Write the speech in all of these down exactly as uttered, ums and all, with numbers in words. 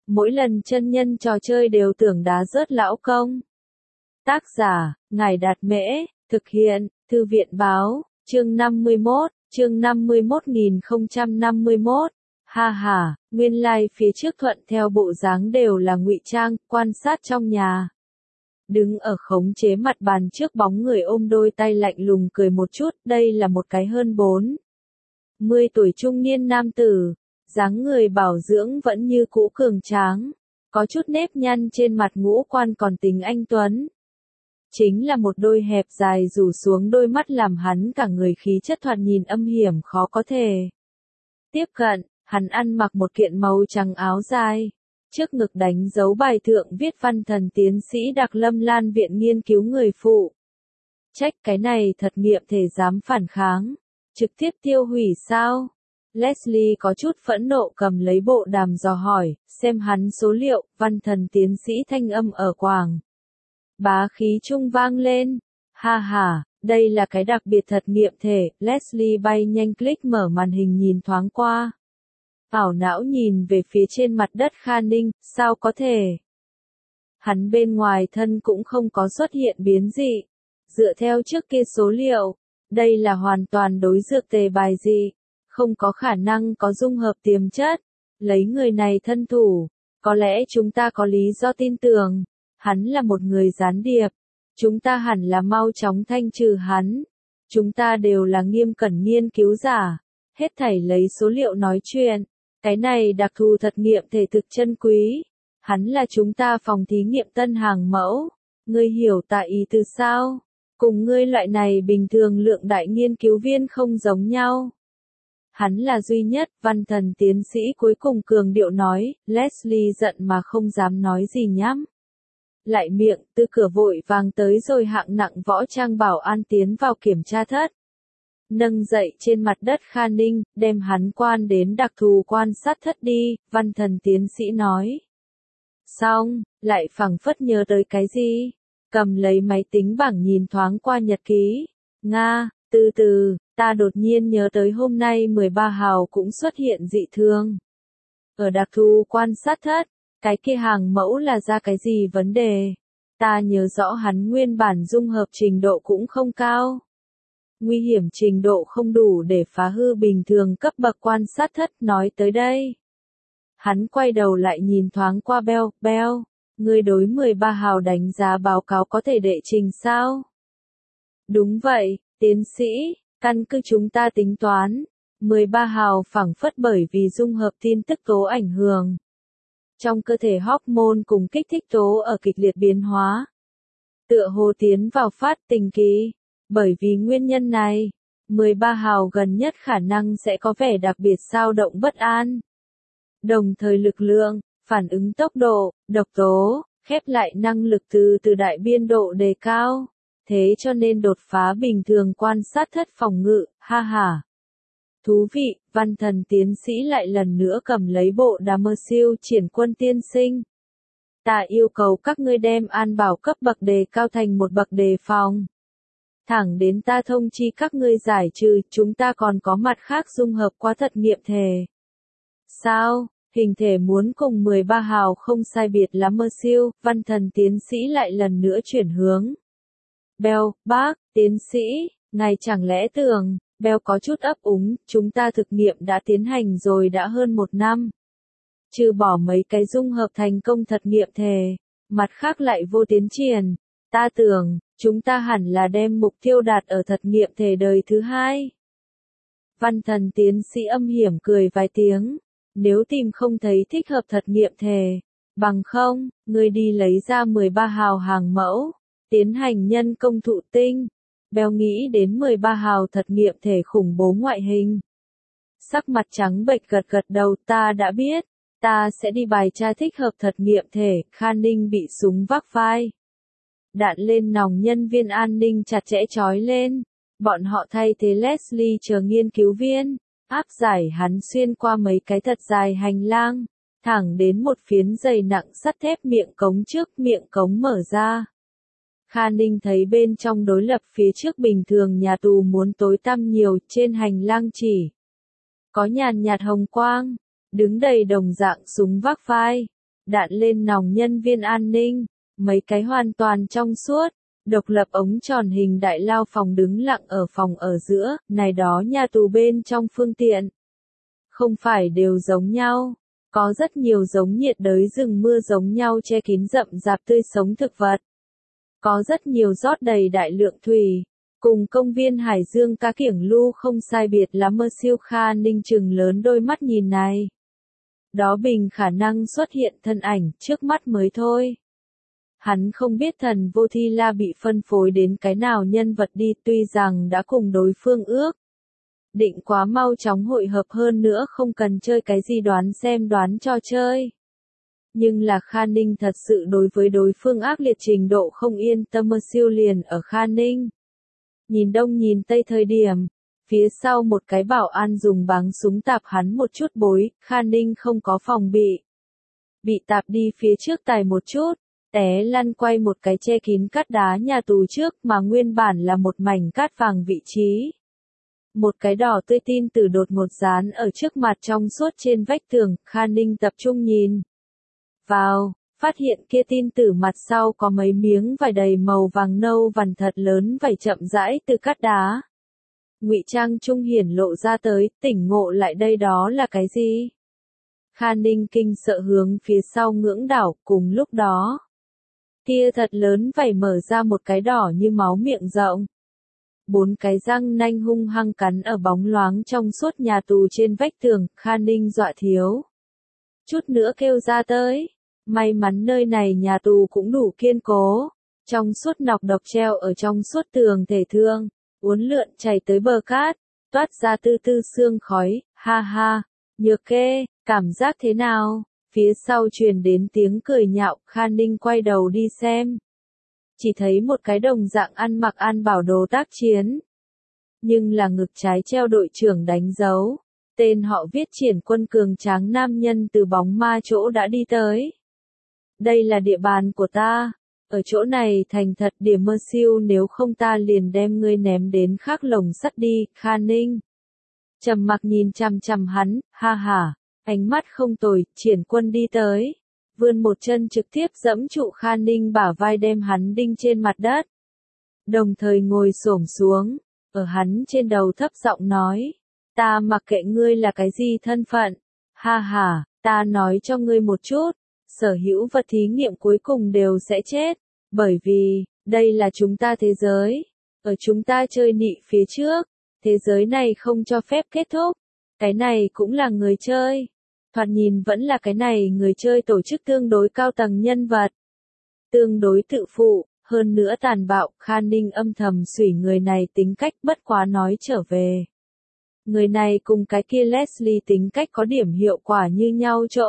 mỗi lần chân nhân trò chơi đều tưởng đá rớt lão công. Tác giả, Ngài Đạt Mễ, thực hiện, Thư viện Báo, chương năm mươi mốt, chương năm mươi mốt nghìn không trăm năm mươi mốt. Ha ha, nguyên lai like phía trước thuận theo bộ dáng đều là ngụy trang, quan sát trong nhà. Đứng ở khống chế mặt bàn trước bóng người ôm đôi tay lạnh lùng cười một chút, đây là một cái hơn bốn mươi tuổi trung niên nam tử, dáng người bảo dưỡng vẫn như cũ cường tráng, có chút nếp nhăn trên mặt ngũ quan còn tính anh tuấn. Chính là một đôi hẹp dài rủ xuống đôi mắt làm hắn cả người khí chất thoạt nhìn âm hiểm khó có thể tiếp cận. Hắn ăn mặc một kiện màu trắng áo dài, trước ngực đánh dấu bài thượng viết văn thần tiến sĩ Đặc Lâm Lan Viện nghiên cứu người phụ trách cái này thật nghiệm thể dám phản kháng, trực tiếp tiêu hủy sao? Leslie có chút phẫn nộ cầm lấy bộ đàm dò hỏi, xem hắn số liệu, văn thần tiến sĩ thanh âm ở quảng bá khí trung vang lên. Ha ha, đây là cái đặc biệt thật nghiệm thể. Leslie bay nhanh click mở màn hình nhìn thoáng qua. Ảo não nhìn về phía trên mặt đất Kha Ninh, sao có thể? Hắn bên ngoài thân cũng không có xuất hiện biến dị. Dựa theo trước kia số liệu, đây là hoàn toàn đối dược tề bài dị, không có khả năng có dung hợp tiềm chất. Lấy người này thân thủ, có lẽ chúng ta có lý do tin tưởng, hắn là một người gián điệp. Chúng ta hẳn là mau chóng thanh trừ hắn. Chúng ta đều là nghiêm cẩn nghiên cứu giả, hết thảy lấy số liệu nói chuyện. Cái này đặc thù thật nghiệm thể thực chân quý. Hắn là chúng ta phòng thí nghiệm tân hàng mẫu. Ngươi hiểu tại ý từ sao? Cùng ngươi loại này bình thường lượng đại nghiên cứu viên không giống nhau. Hắn là duy nhất, văn thần tiến sĩ cuối cùng cường điệu nói. Leslie giận mà không dám nói gì nhắm lại miệng, từ cửa vội vàng tới rồi hạng nặng võ trang bảo an tiến vào kiểm tra thất. Nâng dậy trên mặt đất Kha Ninh, đem hắn quan đến đặc thù quan sát thất đi, văn thần tiến sĩ nói. Xong, lại phảng phất nhớ tới cái gì? Cầm lấy máy tính bảng nhìn thoáng qua nhật ký. Nga, từ từ, ta đột nhiên nhớ tới hôm nay mười ba hào cũng xuất hiện dị thường. Ở đặc thù quan sát thất, cái kia hàng mẫu là ra cái gì vấn đề? Ta nhớ rõ hắn nguyên bản dung hợp trình độ cũng không cao. Nguy hiểm trình độ không đủ để phá hư bình thường cấp bậc quan sát thất nói tới đây. Hắn quay đầu lại nhìn thoáng qua Bell, Bell, người đối mười ba hào đánh giá báo cáo có thể đệ trình sao? Đúng vậy, tiến sĩ, căn cứ chúng ta tính toán, mười ba hào phảng phất bởi vì dung hợp tin tức tố ảnh hưởng. Trong cơ thể hormone cùng kích thích tố ở kịch liệt biến hóa. Tựa hồ tiến vào phát tình kỳ. Bởi vì nguyên nhân này, mười ba hào gần nhất khả năng sẽ có vẻ đặc biệt dao động bất an. Đồng thời lực lượng, phản ứng tốc độ, độc tố, khép lại năng lực từ từ đại biên độ đề cao. Thế cho nên đột phá bình thường quan sát thất phòng ngự, ha ha. Thú vị, văn thần tiến sĩ lại lần nữa cầm lấy bộ đàm mơ siêu triển quân tiên sinh. Ta yêu cầu các ngươi đem an bảo cấp bậc đề cao thành một bậc đề phòng. Thẳng đến ta thông chi các ngươi giải trừ, chúng ta còn có mặt khác dung hợp qua thật nghiệm thể. Sao, hình thể muốn cùng mười ba hào không sai biệt lắm mơ siêu, văn thần tiến sĩ lại lần nữa chuyển hướng. Bell, bác, tiến sĩ, ngài chẳng lẽ tưởng, Bell có chút ấp úng, chúng ta thực nghiệm đã tiến hành rồi đã hơn một năm. Trừ bỏ mấy cái dung hợp thành công thật nghiệm thể, mặt khác lại vô tiến triển, ta tưởng, chúng ta hẳn là đem mục tiêu đạt ở thật nghiệm thể đời thứ hai. Văn thần tiến sĩ âm hiểm cười vài tiếng, nếu tìm không thấy thích hợp thật nghiệm thể, bằng không, ngươi đi lấy ra mười ba hào hàng mẫu, tiến hành nhân công thụ tinh. Bell nghĩ đến mười ba hào thật nghiệm thể khủng bố ngoại hình. Sắc mặt trắng bệch gật gật đầu, ta đã biết, ta sẽ đi bài tra thích hợp thật nghiệm thể. Kha Ninh bị súng vác vai. Đạn lên nòng nhân viên an ninh chặt chẽ trói lên. Bọn họ thay thế Leslie chờ nghiên cứu viên, áp giải hắn xuyên qua mấy cái thật dài hành lang, thẳng đến một phiến dày nặng sắt thép miệng cống trước, miệng cống mở ra. Kha Ninh thấy bên trong đối lập phía trước bình thường nhà tù muốn tối tăm nhiều, trên hành lang chỉ có nhàn nhạt hồng quang, đứng đầy đồng dạng súng vác vai. đạn lên nòng nhân viên an ninh, mấy cái hoàn toàn trong suốt, độc lập ống tròn hình đại lao phòng đứng lặng ở phòng ở giữa, này đó nhà tù bên trong phương tiện. Không phải đều giống nhau, có rất nhiều giống nhiệt đới rừng mưa giống nhau che kín rậm rạp tươi sống thực vật. Có rất nhiều rót đầy đại lượng thủy, cùng công viên Hải Dương cá kiểng lu không sai biệt lắm. Mơ Siêu Kha Ninh trừng lớn đôi mắt nhìn này. Đó bình khả năng xuất hiện thân ảnh trước mắt mới thôi. Hắn không biết thần vô thi la bị phân phối đến cái nào nhân vật đi, tuy rằng đã cùng đối phương ước định quá mau chóng hội hợp, hơn nữa không cần chơi cái gì đoán xem đoán trò chơi. Nhưng là Kha Ninh thật sự đối với đối phương ác liệt trình độ không yên tâm. Mơ Siêu liền ở Kha Ninh. Nhìn đông nhìn tây thời điểm, phía sau một cái bảo an dùng báng súng tạp hắn một chút bối, Kha Ninh không có phòng bị. Bị tạp đi phía trước tài một chút, té lăn quay một cái che kín cát đá nhà tù trước mà nguyên bản là một mảnh cát vàng vị trí. Một cái đỏ tươi tin tử đột ngột dán ở trước mặt trong suốt trên vách tường, Kha Ninh tập trung nhìn vào, phát hiện kia tin tử mặt sau có mấy miếng vải đầy màu vàng nâu vằn thật lớn vảy chậm rãi từ cát đá. Ngụy trang trung hiển lộ ra tới, tỉnh ngộ lại đây đó là cái gì? Kha Ninh kinh sợ hướng phía sau ngưỡng đảo, cùng lúc đó. Kia thật lớn vảy mở ra một cái đỏ như máu miệng rộng. Bốn cái răng nanh hung hăng cắn ở bóng loáng trong suốt nhà tù trên vách tường, Kha Ninh dọa thiếu. Chút nữa kêu ra tới. May mắn nơi này nhà tù cũng đủ kiên cố. Trong suốt nọc độc treo ở trong suốt tường thể thương, uốn lượn chảy tới bờ cát, toát ra tư tư sương khói, ha ha, Nhược Kê, cảm giác thế nào? Phía sau truyền đến tiếng cười nhạo, Kha Ninh quay đầu đi xem. Chỉ thấy một cái đồng dạng ăn mặc an bảo đồ tác chiến. Nhưng là ngực trái treo đội trưởng đánh dấu. Tên họ viết Triển Quân cường tráng nam nhân từ bóng ma chỗ đã đi tới. Đây là địa bàn của ta. Ở chỗ này thành thật điểm. Mơ Siêu, nếu không ta liền đem ngươi ném đến khác lồng sắt đi. Kha Ninh trầm mặc nhìn chằm chằm hắn, ha ha, ánh mắt không tồi. Triển Quân đi tới, vươn một chân trực tiếp giẫm trụ Kha Ninh bả vai đem hắn đinh trên mặt đất. Đồng thời ngồi xổm xuống, ở hắn trên đầu thấp giọng nói, ta mặc kệ ngươi là cái gì thân phận, ha ha, ta nói cho ngươi một chút, sở hữu vật thí nghiệm cuối cùng đều sẽ chết, bởi vì, đây là chúng ta thế giới, ở chúng ta chơi nị phía trước, thế giới này không cho phép kết thúc, cái này cũng là người chơi. Thoạt nhìn vẫn là cái này người chơi tổ chức tương đối cao tầng nhân vật. Tương đối tự phụ, hơn nữa tàn bạo. Kha Ninh âm thầm xủy người này tính cách, bất quá nói trở về. Người này cùng cái kia Leslie tính cách có điểm hiệu quả như nhau chỗ.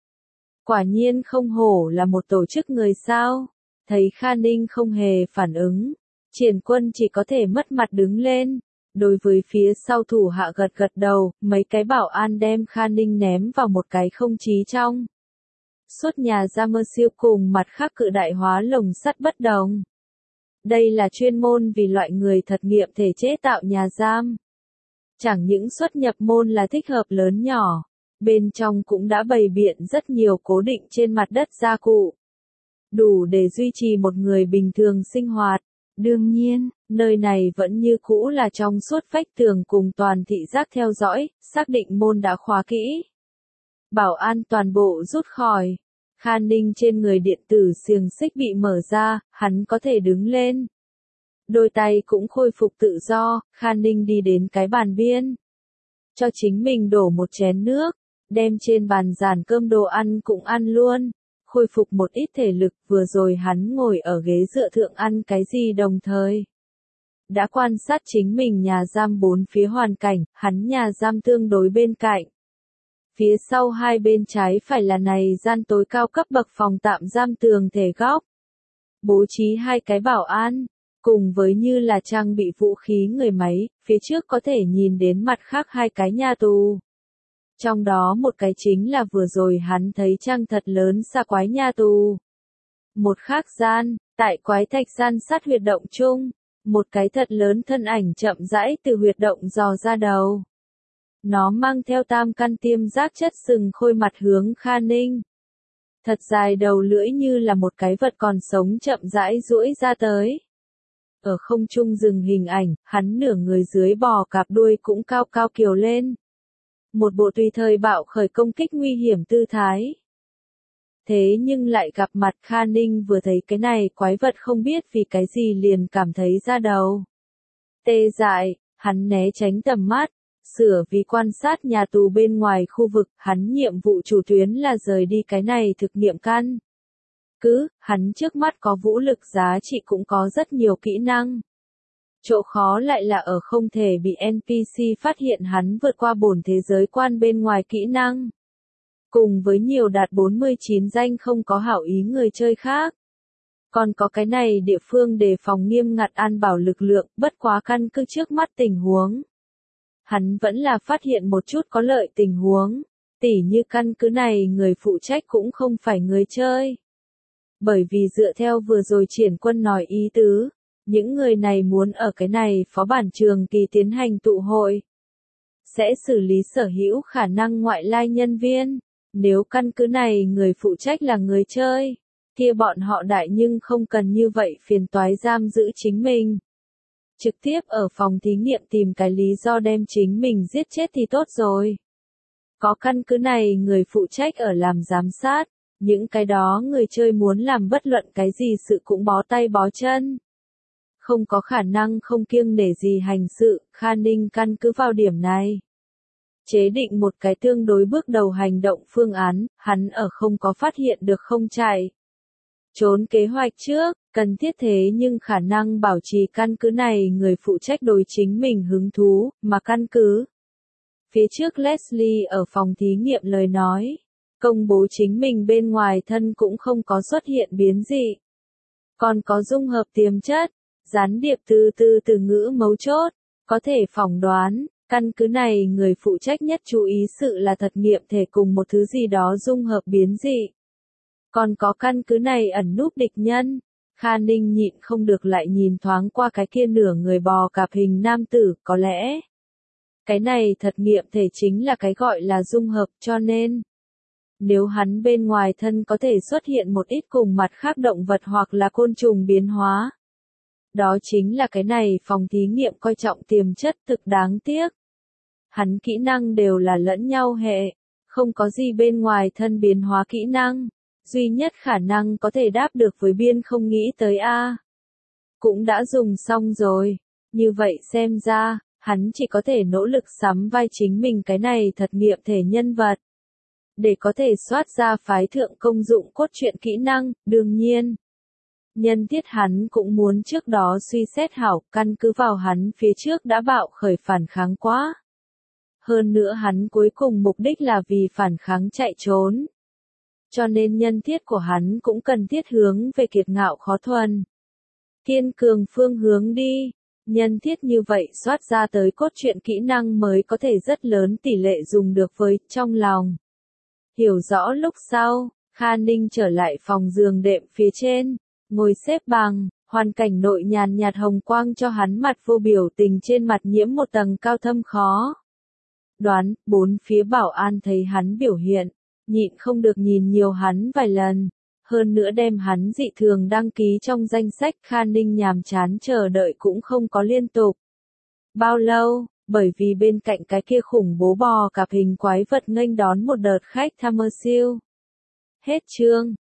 Quả nhiên không hổ là một tổ chức người sao. Thấy Kha Ninh không hề phản ứng, Triển Quân chỉ có thể mất mặt đứng lên. Đối với phía sau thủ hạ gật gật đầu, mấy cái bảo an đem Kha Ninh ném vào một cái không chí trong. Suốt nhà giam. Mơ Siêu cùng mặt khác cự đại hóa lồng sắt bất đồng. Đây là chuyên môn vì loại người thật nghiệm thể chế tạo nhà giam. Chẳng những xuất nhập môn là thích hợp lớn nhỏ, bên trong cũng đã bày biện rất nhiều cố định trên mặt đất gia cụ. Đủ để duy trì một người bình thường sinh hoạt. Đương nhiên, nơi này vẫn như cũ là trong suốt vách tường cùng toàn thị giác theo dõi, xác định môn đã khóa kỹ. Bảo an toàn bộ rút khỏi. Kha Ninh trên người điện tử xiềng xích bị mở ra, hắn có thể đứng lên. Đôi tay cũng khôi phục tự do, Kha Ninh đi đến cái bàn biên. Cho chính mình đổ một chén nước, đem trên bàn dàn cơm đồ ăn cũng ăn luôn. Khôi phục một ít thể lực, vừa rồi hắn ngồi ở ghế dựa thượng ăn cái gì đồng thời. Đã quan sát chính mình nhà giam bốn phía hoàn cảnh, hắn nhà giam tương đối bên cạnh. Phía sau hai bên trái phải là này gian tối cao cấp bậc phòng tạm giam tường thể góc. Bố trí hai cái bảo an, cùng với như là trang bị vũ khí người máy, phía trước có thể nhìn đến mặt khác hai cái nhà tù. Trong đó một cái chính là vừa rồi hắn thấy trang thật lớn xa quái nhà tù. Một khác gian, tại quái thạch gian sát huyệt động chung, một cái thật lớn thân ảnh chậm rãi từ huyệt động dò ra đầu. Nó mang theo tam căn tiêm giác chất sừng khôi mặt hướng Kha Ninh. Thật dài đầu lưỡi như là một cái vật còn sống chậm rãi duỗi ra tới. Ở không trung dừng hình ảnh, hắn nửa người dưới bò cạp đuôi cũng cao cao kiều lên. Một bộ tùy thời bạo khởi công kích nguy hiểm tư thái. Thế nhưng lại gặp mặt Kha Ninh vừa thấy cái này quái vật không biết vì cái gì liền cảm thấy ra đầu. Tê dại, hắn né tránh tầm mắt, sửa vì quan sát nhà tù bên ngoài khu vực, hắn nhiệm vụ chủ tuyến là rời đi cái này thực nghiệm căn. Cứ, hắn trước mắt có vũ lực giá trị cũng có rất nhiều kỹ năng. Chỗ khó lại là ở không thể bị en pê xê phát hiện hắn vượt qua bổn thế giới quan bên ngoài kỹ năng. Cùng với nhiều đạt bốn mươi chín danh không có hảo ý người chơi khác. Còn có cái này địa phương đề phòng nghiêm ngặt an bảo lực lượng, bất quá căn cứ trước mắt tình huống. Hắn vẫn là phát hiện một chút có lợi tình huống, tỉ như căn cứ này người phụ trách cũng không phải người chơi. Bởi vì dựa theo vừa rồi triển quân nói ý tứ, những người này muốn ở cái này phó bản trường kỳ tiến hành tụ hội. Sẽ xử lý sở hữu khả năng ngoại lai nhân viên, nếu căn cứ này người phụ trách là người chơi, kia bọn họ đại nhưng không cần như vậy phiền toái giam giữ chính mình. Trực tiếp ở phòng thí nghiệm tìm cái lý do đem chính mình giết chết thì tốt rồi. Có căn cứ này người phụ trách ở làm giám sát, những cái đó người chơi muốn làm bất luận cái gì sự cũng bó tay bó chân. Không có khả năng không kiêng nể gì hành sự, Kha Ninh căn cứ vào điểm này. Chế định một cái tương đối bước đầu hành động phương án, hắn ở không có phát hiện được không chạy. Trốn kế hoạch trước, cần thiết thế nhưng khả năng bảo trì căn cứ này người phụ trách đối chính mình hứng thú, mà căn cứ. Phía trước Leslie ở phòng thí nghiệm lời nói, công bố chính mình bên ngoài thân cũng không có xuất hiện biến dị. Còn có dung hợp tiềm chất, gián điệp từ từ từ ngữ mấu chốt, có thể phỏng đoán, căn cứ này người phụ trách nhất chú ý sự là thật nghiệm thể cùng một thứ gì đó dung hợp biến dị. Còn có căn cứ này ẩn núp địch nhân, Kha Ninh nhịn không được lại nhìn thoáng qua cái kia nửa người bò cạp hình nam tử, có lẽ. Cái này thật nghiệm thể chính là cái gọi là dung hợp cho nên. Nếu hắn bên ngoài thân có thể xuất hiện một ít cùng mặt khác động vật hoặc là côn trùng biến hóa. Đó chính là cái này phòng thí nghiệm coi trọng tiềm chất thực đáng tiếc. Hắn kỹ năng đều là lẫn nhau hệ, không có gì bên ngoài thân biến hóa kỹ năng. Duy nhất khả năng có thể đáp được với biên không nghĩ tới A. Cũng đã dùng xong rồi. Như vậy xem ra, hắn chỉ có thể nỗ lực sắm vai chính mình cái này thật nghiệm thể nhân vật. Để có thể soát ra phái thượng công dụng cốt truyện kỹ năng, đương nhiên. Nhân tiết hắn cũng muốn trước đó suy xét hảo, căn cứ vào hắn phía trước đã bạo khởi phản kháng quá. Hơn nữa hắn cuối cùng mục đích là vì phản kháng chạy trốn. Cho nên nhân thiết của hắn cũng cần thiết hướng về kiệt ngạo khó thuần. Kiên cường phương hướng đi. Nhân thiết như vậy soát ra tới cốt truyện kỹ năng mới có thể rất lớn tỷ lệ dùng được với trong lòng. Hiểu rõ lúc sau, Kha Ninh trở lại phòng giường đệm phía trên, ngồi xếp bằng, hoàn cảnh nội nhàn nhạt hồng quang cho hắn mặt vô biểu tình trên mặt nhiễm một tầng cao thâm khó. Đoán, bốn phía bảo an thấy hắn biểu hiện. Nhịn không được nhìn nhiều hắn vài lần, hơn nữa đem hắn dị thường đăng ký trong danh sách. Kha Ninh nhàm chán chờ đợi cũng không có liên tục. Bao lâu, bởi vì bên cạnh cái kia khủng bố bò cạp hình quái vật nghênh đón một đợt khách tham mơ siêu. Hết chương.